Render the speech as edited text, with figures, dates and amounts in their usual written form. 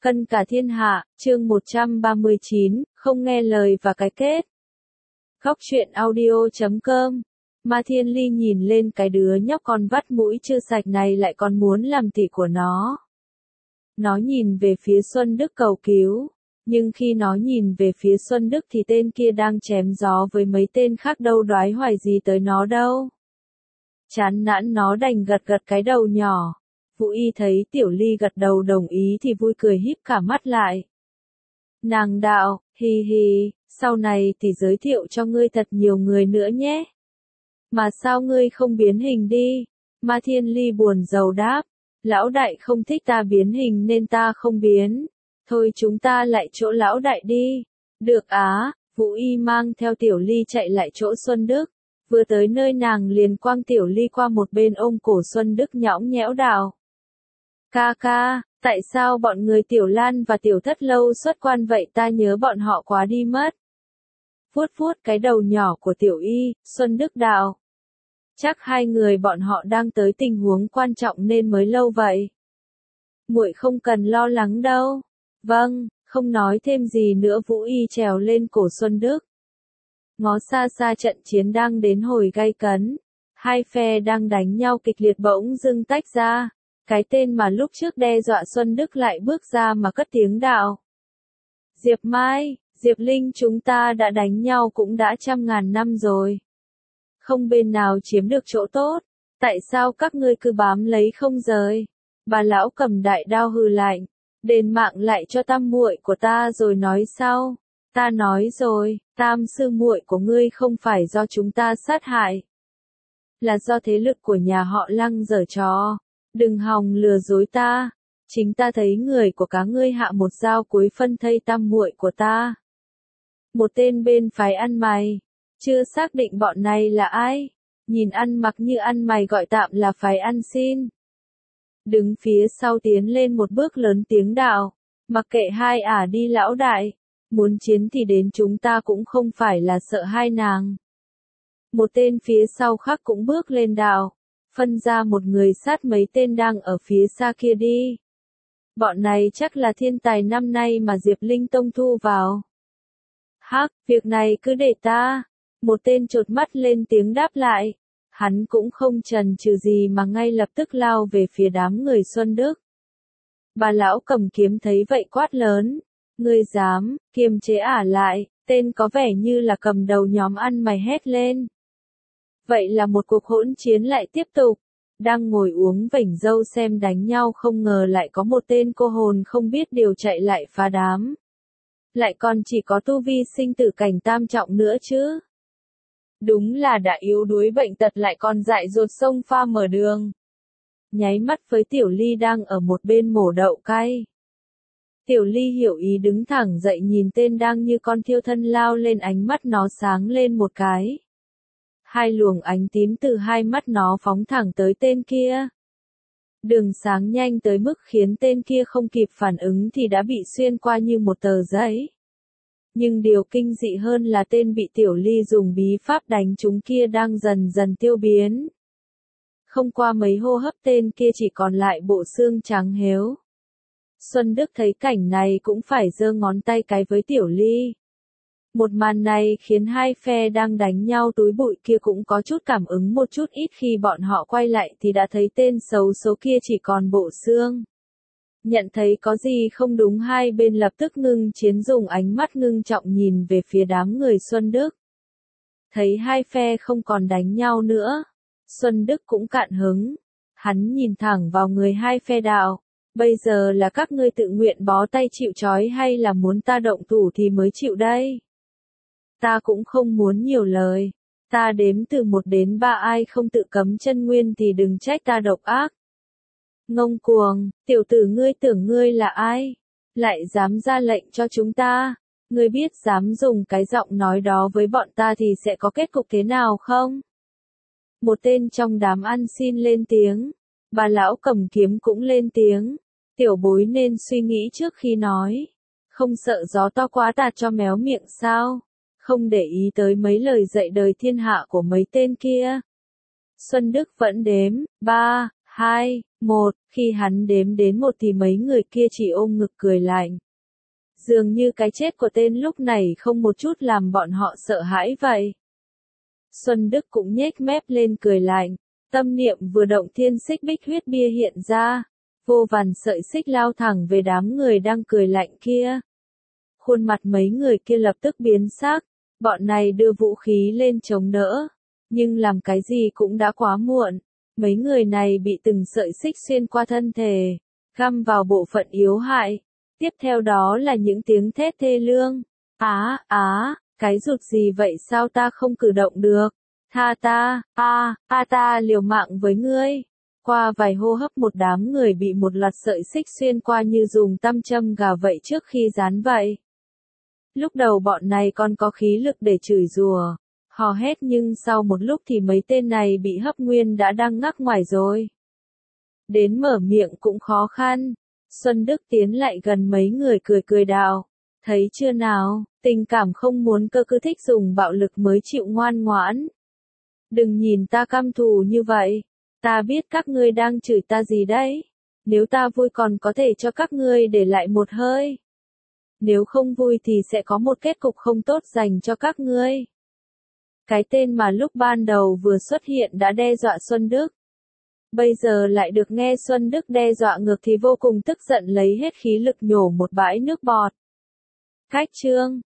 Cân cả thiên hạ, chương 139, không nghe lời và cái kết. Góc truyện audio.com. Ma Thiên Ly nhìn lên cái đứa nhóc con vắt mũi chưa sạch này lại còn muốn làm tỷ của nó. Nó nhìn về phía Xuân Đức cầu cứu, nhưng khi nó nhìn về phía Xuân Đức thì tên kia đang chém gió với mấy tên khác đâu đoái hoài gì tới nó đâu. Chán nản nó đành gật gật cái đầu nhỏ. Vũ Y thấy Tiểu Ly gật đầu đồng ý thì vui cười híp cả mắt lại. Nàng đạo, hì hì, sau này thì giới thiệu cho ngươi thật nhiều người nữa nhé. Mà sao ngươi không biến hình đi? Ma Thiên Ly buồn rầu đáp. Lão đại không thích ta biến hình nên ta không biến. Thôi chúng ta lại chỗ lão đại đi. Được á, Vũ Y mang theo Tiểu Ly chạy lại chỗ Xuân Đức. Vừa tới nơi nàng liền quăng Tiểu Ly qua một bên ôm cổ Xuân Đức nhõng nhẽo đạo. Ca ca, tại sao bọn người Tiểu Lan và Tiểu Thất lâu xuất quan vậy, ta nhớ bọn họ quá đi mất. Vuốt vuốt cái đầu nhỏ của Tiểu Y, Xuân Đức đạo. Chắc hai người bọn họ đang tới tình huống quan trọng nên mới lâu vậy. Muội không cần lo lắng đâu. Vâng, không nói thêm gì nữa Vũ Y trèo lên cổ Xuân Đức. Ngó xa xa trận chiến đang đến hồi gay cấn. Hai phe đang đánh nhau kịch liệt bỗng dưng tách ra. Cái tên mà lúc trước đe dọa Xuân Đức lại bước ra mà cất tiếng đạo. Diệp Mai, Diệp Linh, chúng ta đã đánh nhau cũng đã 100.000 năm rồi. Không bên nào chiếm được chỗ tốt. Tại sao các ngươi cứ bám lấy không rời? Bà lão cầm đại đao hừ lạnh. Đền mạng lại cho tam muội của ta rồi nói sau. Ta nói rồi, tam sư muội của ngươi không phải do chúng ta sát hại. Là do thế lực của nhà họ Lăng giở trò. Đừng hòng lừa dối ta. Chính ta thấy người của cá ngươi hạ một dao cuối phân thây tam muội của ta. Một tên bên phái ăn mày. Chưa xác định bọn này là ai. Nhìn ăn mặc như ăn mày gọi tạm là phái ăn xin. Đứng phía sau tiến lên một bước lớn tiếng đạo. Mặc kệ hai ả đi lão đại. Muốn chiến thì đến, chúng ta cũng không phải là sợ hai nàng. Một tên phía sau khác cũng bước lên đạo. Phân ra một người sát mấy tên đang ở phía xa kia đi. Bọn này chắc là thiên tài năm nay mà Diệp Linh Tông thu vào. Hắc, việc này cứ để ta. Một tên chột mắt lên tiếng đáp lại. Hắn cũng không chần chừ gì mà ngay lập tức lao về phía đám người Xuân Đức. Bà lão cầm kiếm thấy vậy quát lớn. Ngươi dám, kiềm chế ả lại, tên có vẻ như là cầm đầu nhóm ăn mày hét lên. Vậy là một cuộc hỗn chiến lại tiếp tục. Đang ngồi uống vểnh râu xem đánh nhau không ngờ lại có một tên cô hồn không biết điều chạy lại phá đám. Lại còn chỉ có tu vi sinh tử cảnh tam trọng nữa chứ. Đúng là đã yếu đuối bệnh tật lại còn dại dột sông pha mở đường. Nháy mắt với Tiểu Ly đang ở một bên mổ đậu cay. Tiểu Ly hiểu ý đứng thẳng dậy nhìn tên đang như con thiêu thân lao lên, ánh mắt nó sáng lên một cái. Hai luồng ánh tím từ hai mắt nó phóng thẳng tới tên kia. Đường sáng nhanh tới mức khiến tên kia không kịp phản ứng thì đã bị xuyên qua như một tờ giấy. Nhưng điều kinh dị hơn là tên bị Tiểu Ly dùng bí pháp đánh trúng kia đang dần dần tiêu biến. Không qua mấy hô hấp tên kia chỉ còn lại bộ xương trắng héo. Xuân Đức thấy cảnh này cũng phải giơ ngón tay cái với Tiểu Ly. Một màn này khiến hai phe đang đánh nhau túi bụi kia cũng có chút cảm ứng một chút, ít khi bọn họ quay lại thì đã thấy tên xấu số kia chỉ còn bộ xương. Nhận thấy có gì không đúng, hai bên lập tức ngưng chiến, dùng ánh mắt ngưng trọng nhìn về phía đám người Xuân Đức. Thấy hai phe không còn đánh nhau nữa, Xuân Đức cũng cạn hứng. Hắn nhìn thẳng vào người hai phe đạo. Bây giờ là các ngươi tự nguyện bó tay chịu trói hay là muốn ta động thủ thì mới chịu đây? Ta cũng không muốn nhiều lời. Ta đếm từ 1 đến 3, ai không tự cấm chân nguyên thì đừng trách ta độc ác. Ngông cuồng, tiểu tử, ngươi tưởng ngươi là ai? Lại dám ra lệnh cho chúng ta? Ngươi biết dám dùng cái giọng nói đó với bọn ta thì sẽ có kết cục thế nào không? Một tên trong đám ăn xin lên tiếng. Bà lão cầm kiếm cũng lên tiếng. Tiểu bối nên suy nghĩ trước khi nói. Không sợ gió to quá tạt cho méo miệng sao? Không để ý tới mấy lời dạy đời thiên hạ của mấy tên kia. Xuân Đức vẫn đếm. 3, 2, Một, khi hắn đếm đến một thì mấy người kia chỉ ôm ngực cười lạnh. Dường như cái chết của tên lúc này không một chút làm bọn họ sợ hãi vậy. Xuân Đức cũng nhếch mép lên cười lạnh, tâm niệm vừa động thiên xích bích huyết bia hiện ra, vô vàn sợi xích lao thẳng về đám người đang cười lạnh kia. Khuôn mặt mấy người kia lập tức biến sắc, bọn này đưa vũ khí lên chống đỡ, nhưng làm cái gì cũng đã quá muộn, mấy người này bị từng sợi xích xuyên qua thân thể, găm vào bộ phận yếu hại, tiếp theo đó là những tiếng thét thê lương, cái rụt gì vậy sao ta không cử động được, tha ta, ta liều mạng với ngươi. Qua vài hô hấp một đám người bị một loạt sợi xích xuyên qua như dùng tăm châm gà vậy trước khi dán vậy. Lúc đầu bọn này còn có khí lực để chửi rủa, hò hét nhưng sau một lúc thì mấy tên này bị hấp nguyên đã đang ngắc ngoài rồi. Đến mở miệng cũng khó khăn. Xuân Đức tiến lại gần mấy người cười cười đạo. Thấy chưa nào, tình cảm không muốn cơ cứ thích dùng bạo lực mới chịu ngoan ngoãn. Đừng nhìn ta căm thù như vậy. Ta biết các ngươi đang chửi ta gì đấy. Nếu ta vui còn có thể cho các ngươi để lại một hơi. Nếu không vui thì sẽ có một kết cục không tốt dành cho các ngươi. Cái tên mà lúc ban đầu vừa xuất hiện đã đe dọa Xuân Đức. Bây giờ lại được nghe Xuân Đức đe dọa ngược thì vô cùng tức giận lấy hết khí lực nhổ một bãi nước bọt. Cách chương